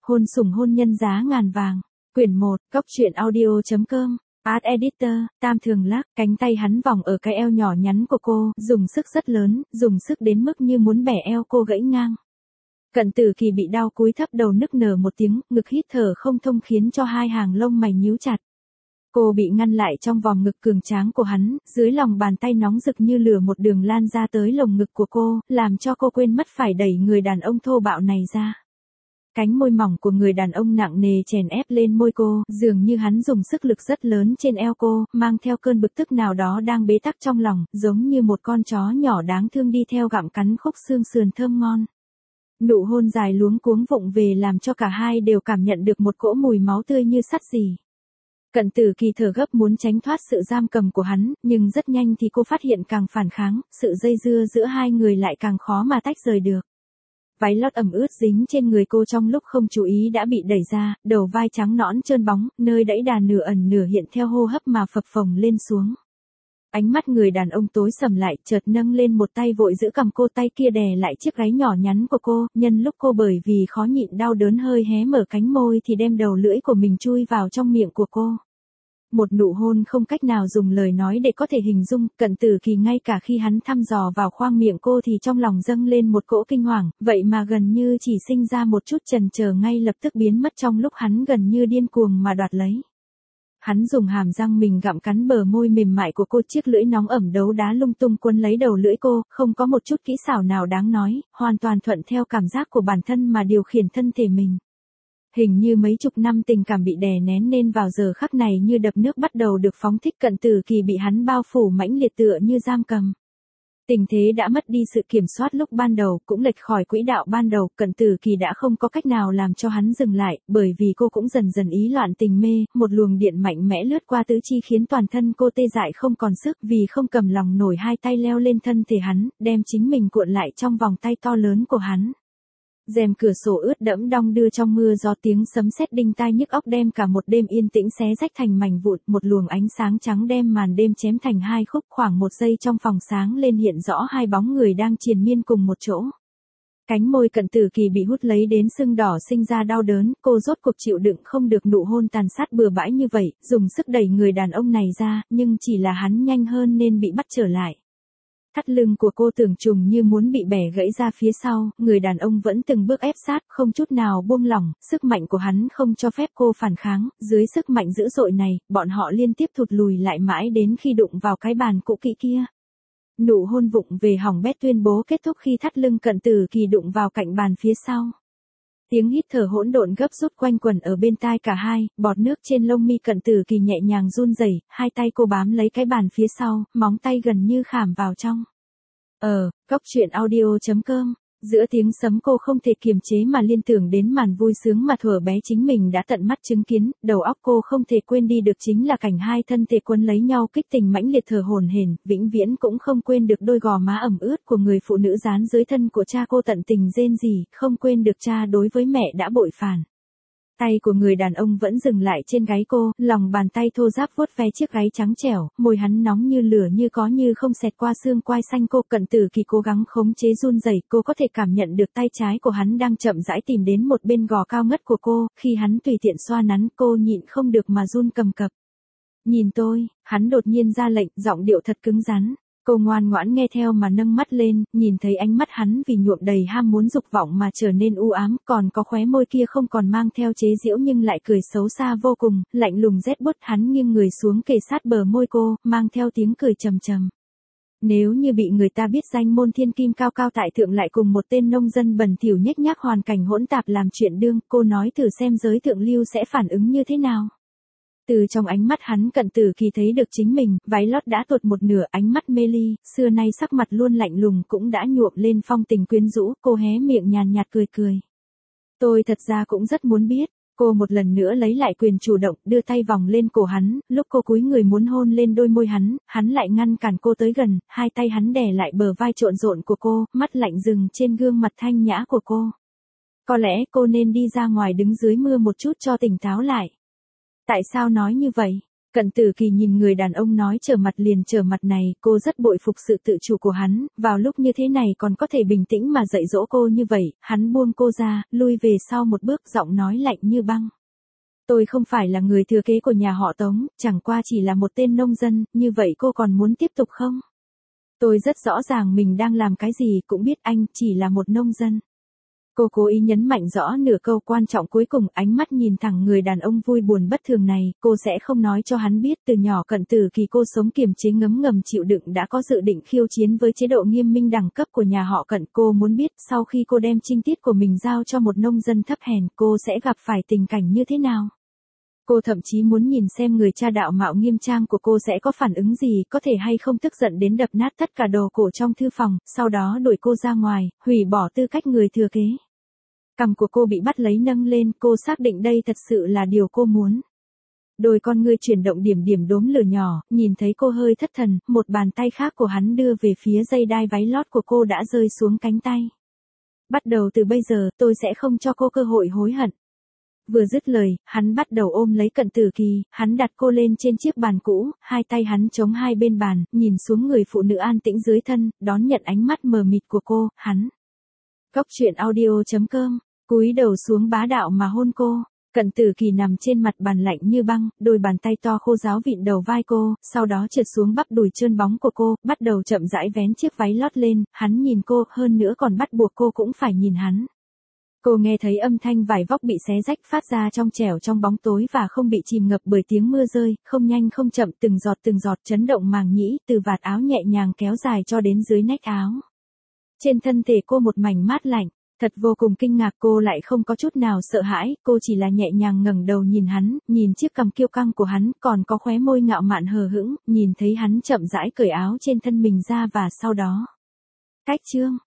Hôn sủng hôn nhân giá ngàn vàng. Quyển 1, Cóc truyện audio.com. Art Editor, Tam Thường Lắc, cánh tay hắn vòng ở cái eo nhỏ nhắn của cô, dùng sức rất lớn, dùng sức đến mức như muốn bẻ eo cô gãy ngang. Cận Tử Kỳ bị đau cúi thấp đầu nức nở một tiếng, ngực hít thở không thông khiến cho hai hàng lông mày nhíu chặt. Cô bị ngăn lại trong vòng ngực cường tráng của hắn, dưới lòng bàn tay nóng rực như lửa một đường lan ra tới lồng ngực của cô, làm cho cô quên mất phải đẩy người đàn ông thô bạo này ra. Cánh môi mỏng của người đàn ông nặng nề chèn ép lên môi cô, dường như hắn dùng sức lực rất lớn trên eo cô, mang theo cơn bực tức nào đó đang bế tắc trong lòng, giống như một con chó nhỏ đáng thương đi theo gặm cắn khúc xương sườn thơm ngon. Nụ hôn dài luống cuống vụng về làm cho cả hai đều cảm nhận được một cỗ mùi máu tươi như sắt rỉ. Cận Tử Kỳ thở gấp muốn tránh thoát sự giam cầm của hắn, nhưng rất nhanh thì cô phát hiện càng phản kháng, sự dây dưa giữa hai người lại càng khó mà tách rời được. Váy lót ẩm ướt dính trên người cô trong lúc không chú ý đã bị đẩy ra, đầu vai trắng nõn trơn bóng, nơi đẫy đà nửa ẩn nửa hiện theo hô hấp mà phập phồng lên xuống. Ánh mắt người đàn ông tối sầm lại, chợt nâng lên một tay vội giữ cằm cô, tay kia đè lại chiếc gáy nhỏ nhắn của cô, nhân lúc cô bởi vì khó nhịn đau đớn hơi hé mở cánh môi thì đem đầu lưỡi của mình chui vào trong miệng của cô. Một nụ hôn không cách nào dùng lời nói để có thể hình dung, Cận Tử Kỳ ngay cả khi hắn thăm dò vào khoang miệng cô thì trong lòng dâng lên một cỗ kinh hoàng, vậy mà gần như chỉ sinh ra một chút chần chờ ngay lập tức biến mất trong lúc hắn gần như điên cuồng mà đoạt lấy. Hắn dùng hàm răng mình gặm cắn bờ môi mềm mại của cô, chiếc lưỡi nóng ẩm đấu đá lung tung quấn lấy đầu lưỡi cô, không có một chút kỹ xảo nào đáng nói, hoàn toàn thuận theo cảm giác của bản thân mà điều khiển thân thể mình. Hình như mấy chục năm tình cảm bị đè nén nên vào giờ khắc này như đập nước bắt đầu được phóng thích. Cận Tử Kỳ bị hắn bao phủ mãnh liệt tựa như giam cầm. Tình thế đã mất đi sự kiểm soát lúc ban đầu, cũng lệch khỏi quỹ đạo ban đầu, Cận Tử Kỳ đã không có cách nào làm cho hắn dừng lại, bởi vì cô cũng dần dần ý loạn tình mê, một luồng điện mạnh mẽ lướt qua tứ chi khiến toàn thân cô tê dại không còn sức, vì không cầm lòng nổi hai tay leo lên thân thể hắn, đem chính mình cuộn lại trong vòng tay to lớn của hắn. Rèm cửa sổ ướt đẫm đong đưa trong mưa gió, tiếng sấm sét đinh tai nhức óc đem cả một đêm yên tĩnh xé rách thành mảnh vụn, một luồng ánh sáng trắng đem màn đêm chém thành hai khúc, khoảng một giây trong phòng sáng lên hiện rõ hai bóng người đang triền miên cùng một chỗ. Cánh môi Cận Tử Kỳ bị hút lấy đến sưng đỏ sinh ra đau đớn, cô rốt cuộc chịu đựng không được nụ hôn tàn sát bừa bãi như vậy, dùng sức đẩy người đàn ông này ra, nhưng chỉ là hắn nhanh hơn nên bị bắt trở lại. Thắt lưng của cô tưởng chừng như muốn bị bẻ gãy ra phía sau, người đàn ông vẫn từng bước ép sát, không chút nào buông lỏng, sức mạnh của hắn không cho phép cô phản kháng, dưới sức mạnh dữ dội này, bọn họ liên tiếp thụt lùi lại mãi đến khi đụng vào cái bàn cũ kỹ kia. Nụ hôn vụng về hỏng bét tuyên bố kết thúc khi thắt lưng Cận Tử Kỳ đụng vào cạnh bàn phía sau. Tiếng hít thở hỗn độn gấp rút quanh quẩn ở bên tai cả hai, bọt nước trên lông mi Cận Tử Kỳ nhẹ nhàng run rẩy, hai tay cô bám lấy cái bàn phía sau, móng tay gần như khảm vào trong. Cóc truyện audio.com. Giữa tiếng sấm cô không thể kiềm chế mà liên tưởng đến màn vui sướng mà thuở bé chính mình đã tận mắt chứng kiến, đầu óc cô không thể quên đi được chính là cảnh hai thân thể quấn lấy nhau kích tình mãnh liệt thở hổn hển, vĩnh viễn cũng không quên được đôi gò má ẩm ướt của người phụ nữ dán dưới thân của cha cô tận tình rên rỉ, không quên được cha đối với mẹ đã bội phản. Tay của người đàn ông vẫn dừng lại trên gáy cô, lòng bàn tay thô ráp vuốt ve chiếc gáy trắng trẻo, môi hắn nóng như lửa như có như không xẹt qua xương quai xanh cô. Cận Tử Kỳ cố gắng khống chế run rẩy, cô có thể cảm nhận được tay trái của hắn đang chậm rãi tìm đến một bên gò cao ngất của cô, khi hắn tùy tiện xoa nắn cô nhịn không được mà run cầm cập. Nhìn tôi, hắn đột nhiên ra lệnh, giọng điệu thật cứng rắn. Cô ngoan ngoãn nghe theo mà nâng mắt lên, nhìn thấy ánh mắt hắn vì nhuộm đầy ham muốn dục vọng mà trở nên u ám, còn có khóe môi kia không còn mang theo chế giễu nhưng lại cười xấu xa vô cùng, lạnh lùng rét buốt. Hắn nghiêng người xuống kề sát bờ môi cô, mang theo tiếng cười trầm trầm. Nếu như bị người ta biết danh môn thiên kim cao cao tại thượng lại cùng một tên nông dân bẩn thỉu nhếch nhác hoàn cảnh hỗn tạp làm chuyện đương, cô nói thử xem giới thượng lưu sẽ phản ứng như thế nào. Từ trong ánh mắt hắn Cận Tử Kỳ thấy được chính mình, váy lót đã tuột một nửa, ánh mắt mê ly, xưa nay sắc mặt luôn lạnh lùng cũng đã nhuộm lên phong tình quyến rũ, cô hé miệng nhàn nhạt cười cười. Tôi thật ra cũng rất muốn biết. Cô một lần nữa lấy lại quyền chủ động, đưa tay vòng lên cổ hắn, lúc cô cúi người muốn hôn lên đôi môi hắn lại ngăn cản cô tới gần, hai tay hắn đè lại bờ vai trộn rộn của cô, mắt lạnh dừng trên gương mặt thanh nhã của cô. Có lẽ cô nên đi ra ngoài đứng dưới mưa một chút cho tỉnh táo lại. Tại sao nói như vậy? Cận Tử Kỳ nhìn người đàn ông nói trở mặt liền trở mặt này, cô rất bội phục sự tự chủ của hắn, vào lúc như thế này còn có thể bình tĩnh mà dạy dỗ cô như vậy, hắn buông cô ra, lui về sau một bước, giọng nói lạnh như băng. Tôi không phải là người thừa kế của nhà họ Tống, chẳng qua chỉ là một tên nông dân, như vậy cô còn muốn tiếp tục không? Tôi rất rõ ràng mình đang làm cái gì, cũng biết anh chỉ là một nông dân. Cô cố ý nhấn mạnh rõ nửa câu quan trọng cuối cùng, ánh mắt nhìn thẳng người đàn ông vui buồn bất thường này, cô sẽ không nói cho hắn biết từ nhỏ Cận Tử Kỳ cô sống kiềm chế ngấm ngầm chịu đựng đã có dự định khiêu chiến với chế độ nghiêm minh đẳng cấp của nhà họ Cận. Cô muốn biết sau khi cô đem trinh tiết của mình giao cho một nông dân thấp hèn, cô sẽ gặp phải tình cảnh như thế nào. Cô thậm chí muốn nhìn xem người cha đạo mạo nghiêm trang của cô sẽ có phản ứng gì, có thể hay không tức giận đến đập nát tất cả đồ cổ trong thư phòng, sau đó đuổi cô ra ngoài, hủy bỏ tư cách người thừa kế. Cằm của cô bị bắt lấy nâng lên, cô xác định đây thật sự là điều cô muốn. Đôi con ngươi chuyển động điểm điểm đốm lửa nhỏ, nhìn thấy cô hơi thất thần, một bàn tay khác của hắn đưa về phía dây đai váy lót của cô đã rơi xuống cánh tay. Bắt đầu từ bây giờ, tôi sẽ không cho cô cơ hội hối hận. Vừa dứt lời, hắn bắt đầu ôm lấy Cận Tử Kỳ, hắn đặt cô lên trên chiếc bàn cũ, hai tay hắn chống hai bên bàn, nhìn xuống người phụ nữ an tĩnh dưới thân, đón nhận ánh mắt mờ mịt của cô, hắn. Góc truyện audio.com, cúi đầu xuống bá đạo mà hôn cô. Cận Tử Kỳ nằm trên mặt bàn lạnh như băng, đôi bàn tay to khô ráo vịn đầu vai cô, sau đó trượt xuống bắp đùi trơn bóng của cô, bắt đầu chậm rãi vén chiếc váy lót lên, hắn nhìn cô, hơn nữa còn bắt buộc cô cũng phải nhìn hắn. Cô nghe thấy âm thanh vải vóc bị xé rách phát ra trong trẻo trong bóng tối và không bị chìm ngập bởi tiếng mưa rơi, không nhanh không chậm, từng giọt chấn động màng nhĩ, từ vạt áo nhẹ nhàng kéo dài cho đến dưới nách áo. Trên thân thể cô một mảnh mát lạnh, thật vô cùng kinh ngạc, cô lại không có chút nào sợ hãi, cô chỉ là nhẹ nhàng ngẩng đầu nhìn hắn, nhìn chiếc cằm kiêu căng của hắn, còn có khóe môi ngạo mạn hờ hững, nhìn thấy hắn chậm rãi cởi áo trên thân mình ra và sau đó. Cách chương